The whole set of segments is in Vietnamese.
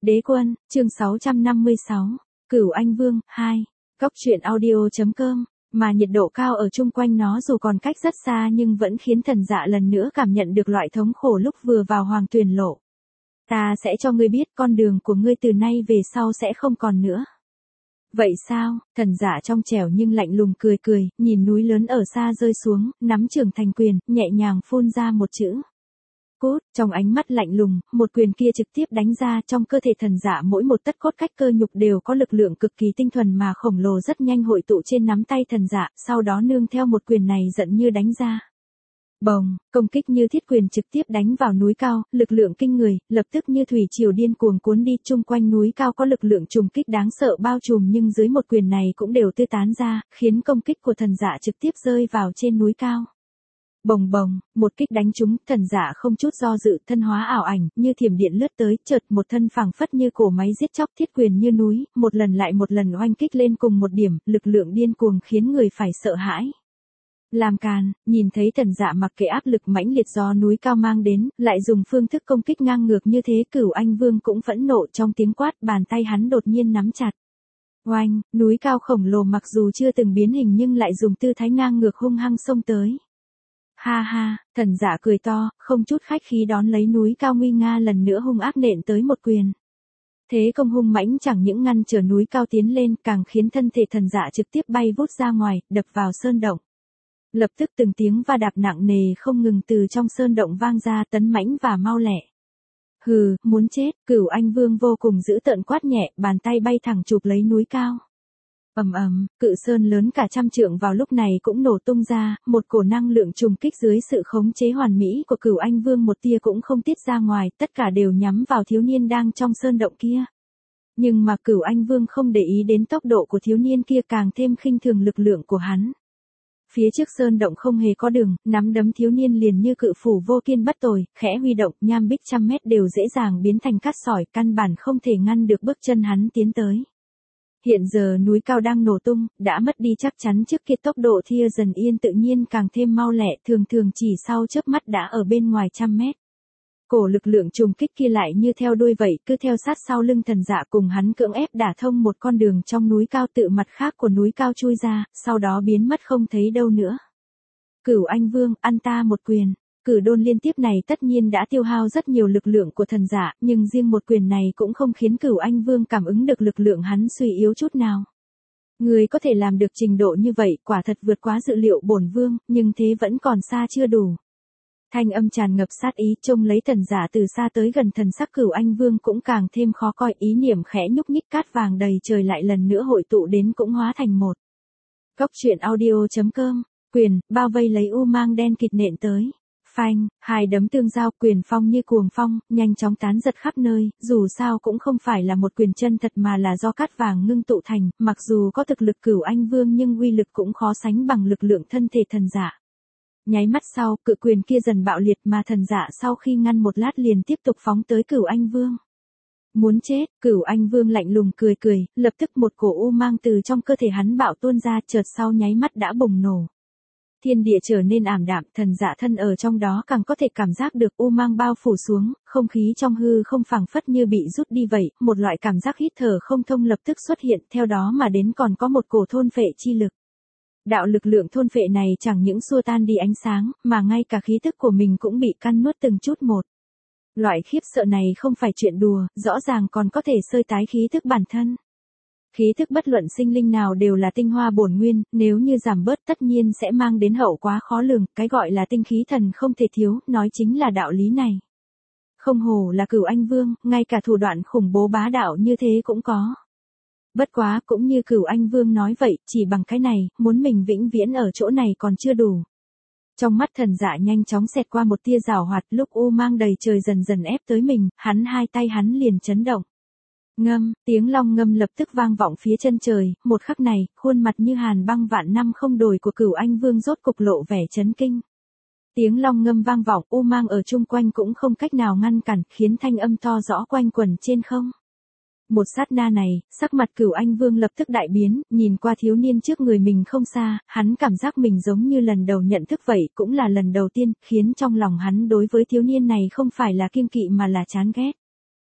Đế quân, chương 656, Cửu Anh Vương, 2, Cóc truyện audio.com, mà nhiệt độ cao ở chung quanh nó dù còn cách rất xa nhưng vẫn khiến thần dạ lần nữa cảm nhận được loại thống khổ lúc vừa vào hoàng tuyền lộ. Ta sẽ cho ngươi biết con đường của ngươi từ nay về sau sẽ không còn nữa. Vậy sao, thần dạ trong trẻo nhưng lạnh lùng cười cười, nhìn núi lớn ở xa rơi xuống, nắm trưởng thành quyền, nhẹ nhàng phun ra một chữ. Cút, trong ánh mắt lạnh lùng, một quyền kia trực tiếp đánh ra trong cơ thể thần dạ mỗi một tấc cốt cách cơ nhục đều có lực lượng cực kỳ tinh thuần mà khổng lồ rất nhanh hội tụ trên nắm tay thần dạ, sau đó nương theo một quyền này giận như đánh ra. Bồng, công kích như thiết quyền trực tiếp đánh vào núi cao, lực lượng kinh người, lập tức như thủy triều điên cuồng cuốn đi chung quanh núi cao có lực lượng trùng kích đáng sợ bao trùm nhưng dưới một quyền này cũng đều tứ tán ra, khiến công kích của thần dạ trực tiếp rơi vào trên núi cao. Bồng bồng, một kích đánh trúng, thần dạ không chút do dự, thân hóa ảo ảnh, như thiểm điện lướt tới, chợt một thân phẳng phất như cổ máy giết chóc thiết quyền như núi, một lần lại một lần oanh kích lên cùng một điểm, lực lượng điên cuồng khiến người phải sợ hãi. Làm càn, nhìn thấy thần dạ mặc kệ áp lực mãnh liệt do núi cao mang đến, lại dùng phương thức công kích ngang ngược như thế, Cửu Anh Vương cũng phẫn nộ trong tiếng quát, bàn tay hắn đột nhiên nắm chặt. Oanh, núi cao khổng lồ mặc dù chưa từng biến hình nhưng lại dùng tư thái ngang ngược hung hăng xông tới. Ha ha, thần dạ cười to, không chút khách khí đón lấy núi cao nguy nga lần nữa hung ác nện tới một quyền. Thế công hung mãnh chẳng những ngăn trở núi cao tiến lên, càng khiến thân thể thần dạ trực tiếp bay vút ra ngoài, đập vào sơn động. Lập tức từng tiếng va đạp nặng nề không ngừng từ trong sơn động vang ra, tấn mãnh và mau lẹ. Hừ, muốn chết, Cửu Anh Vương vô cùng dữ tợn quát nhẹ, bàn tay bay thẳng chụp lấy núi cao. Ầm ầm, cự sơn lớn cả trăm trượng vào lúc này cũng nổ tung ra, một cổ năng lượng trùng kích dưới sự khống chế hoàn mỹ của Cửu Anh Vương một tia cũng không tiết ra ngoài, tất cả đều nhắm vào thiếu niên đang trong sơn động kia. Nhưng mà Cửu Anh Vương không để ý đến tốc độ của thiếu niên kia, càng thêm khinh thường lực lượng của hắn. Phía trước sơn động không hề có đường, nắm đấm thiếu niên liền như cự phủ vô kiên bất tồi, khẽ huy động, nham bích trăm mét đều dễ dàng biến thành cát sỏi, căn bản không thể ngăn được bước chân hắn tiến tới. Hiện giờ núi cao đang nổ tung, đã mất đi chắc chắn trước kia tốc độ thia dần yên tự nhiên càng thêm mau lẹ, thường thường chỉ sau chớp mắt đã ở bên ngoài trăm mét. Cổ lực lượng trùng kích kia lại như theo đuôi vậy, cứ theo sát sau lưng thần dạ cùng hắn cưỡng ép đả thông một con đường trong núi cao tự mặt khác của núi cao chui ra, sau đó biến mất không thấy đâu nữa. Cửu Anh Vương, ăn ta một quyền. Cử đôn liên tiếp này tất nhiên đã tiêu hao rất nhiều lực lượng của thần dạ, nhưng riêng một quyền này cũng không khiến Cửu Anh Vương cảm ứng được lực lượng hắn suy yếu chút nào. Người có thể làm được trình độ như vậy, quả thật vượt quá dự liệu bổn vương, nhưng thế vẫn còn xa chưa đủ. Thanh âm tràn ngập sát ý, trông lấy thần giả từ xa tới gần, thần sắc Cửu Anh Vương cũng càng thêm khó coi, ý niệm khẽ nhúc nhích, cát vàng đầy trời lại lần nữa hội tụ đến cũng hóa thành một. Cóc truyện audio.com, quyền, bao vây lấy u mang đen kịt nện tới. Phanh, hai đấm tương giao, quyền phong như cuồng phong, nhanh chóng tán giật khắp nơi, dù sao cũng không phải là một quyền chân thật mà là do cát vàng ngưng tụ thành, mặc dù có thực lực Cửu Anh Vương nhưng uy lực cũng khó sánh bằng lực lượng thân thể thần giả. Nháy mắt sau, cự quyền kia dần bạo liệt mà thần dạ sau khi ngăn một lát liền tiếp tục phóng tới Cửu Anh Vương. Muốn chết, Cửu Anh Vương lạnh lùng cười cười, lập tức một cổ u mang từ trong cơ thể hắn bạo tuôn ra, chợt sau nháy mắt đã bùng nổ. Thiên địa trở nên ảm đạm, thần dạ thân ở trong đó càng có thể cảm giác được u mang bao phủ xuống, không khí trong hư không phảng phất như bị rút đi vậy, một loại cảm giác hít thở không thông lập tức xuất hiện, theo đó mà đến còn có một cổ thôn phệ chi lực. Đạo lực lượng thôn phệ này chẳng những xua tan đi ánh sáng, mà ngay cả khí tức của mình cũng bị căn nuốt từng chút một. Loại khiếp sợ này không phải chuyện đùa, rõ ràng còn có thể sơi tái khí thức bản thân. Khí thức bất luận sinh linh nào đều là tinh hoa bổn nguyên, nếu như giảm bớt tất nhiên sẽ mang đến hậu quá khó lường, cái gọi là tinh khí thần không thể thiếu, nói chính là đạo lý này. Không hổ là Cửu Anh Vương, ngay cả thủ đoạn khủng bố bá đạo như thế cũng có. Bất quá, cũng như Cửu Anh Vương nói vậy, chỉ bằng cái này, muốn mình vĩnh viễn ở chỗ này còn chưa đủ. Trong mắt thần dạ nhanh chóng xẹt qua một tia giảo hoạt, lúc u mang đầy trời dần dần ép tới mình, hai tay hắn liền chấn động. Ngâm, tiếng long ngâm lập tức vang vọng phía chân trời, một khắc này, khuôn mặt như hàn băng vạn năm không đổi của Cửu Anh Vương rốt cục lộ vẻ chấn kinh. Tiếng long ngâm vang vọng, u mang ở chung quanh cũng không cách nào ngăn cản, khiến thanh âm to rõ quanh quẩn trên không. Một sát na này, sắc mặt Cửu Anh Vương lập tức đại biến, nhìn qua thiếu niên trước người mình không xa, hắn cảm giác mình giống như lần đầu nhận thức vậy, cũng là lần đầu tiên, khiến trong lòng hắn đối với thiếu niên này không phải là kiêng kỵ mà là chán ghét.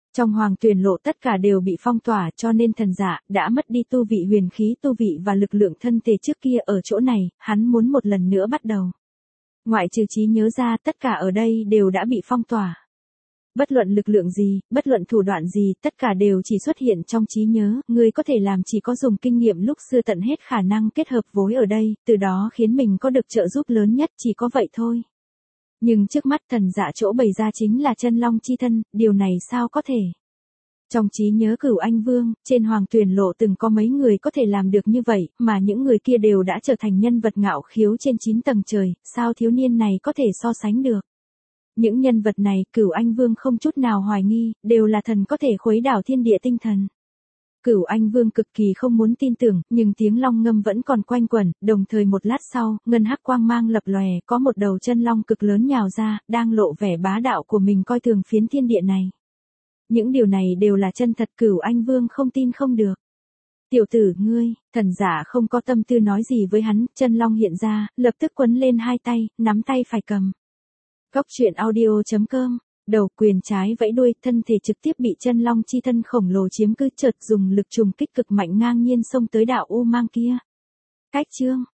Trong hoàng tuyển lộ tất cả đều bị phong tỏa cho nên thần dạ đã mất đi tu vị huyền khí tu vị và lực lượng thân thể trước kia ở chỗ này, hắn muốn một lần nữa bắt đầu. Ngoại trừ trí nhớ ra tất cả ở đây đều đã bị phong tỏa. Bất luận lực lượng gì, bất luận thủ đoạn gì, tất cả đều chỉ xuất hiện trong trí nhớ, người có thể làm chỉ có dùng kinh nghiệm lúc xưa tận hết khả năng kết hợp với ở đây, từ đó khiến mình có được trợ giúp lớn nhất chỉ có vậy thôi. Nhưng trước mắt thần dạ chỗ bày ra chính là chân long chi thân, điều này sao có thể? Trong trí nhớ Cửu Anh Vương, trên hoàng tuyển lộ từng có mấy người có thể làm được như vậy, mà những người kia đều đã trở thành nhân vật ngạo khiếu trên 9 tầng trời, sao thiếu niên này có thể so sánh được? Những nhân vật này, Cửu Anh Vương không chút nào hoài nghi, đều là thần có thể khuấy đảo thiên địa tinh thần. Cửu Anh Vương cực kỳ không muốn tin tưởng, nhưng tiếng long ngâm vẫn còn quanh quẩn, đồng thời một lát sau, ngân hắc quang mang lập lòe, có một đầu chân long cực lớn nhào ra, đang lộ vẻ bá đạo của mình coi thường phiến thiên địa này. Những điều này đều là chân thật, Cửu Anh Vương không tin không được. Tiểu tử ngươi, thần giả không có tâm tư nói gì với hắn, chân long hiện ra, lập tức quấn lên hai tay, nắm tay phải cầm. Góc truyện audio.com, đầu quyền trái vẫy đuôi, thân thể trực tiếp bị chân long chi thân khổng lồ chiếm cứ, chợt dùng lực trùng kích cực mạnh ngang nhiên xông tới đạo u mang kia. Cách chương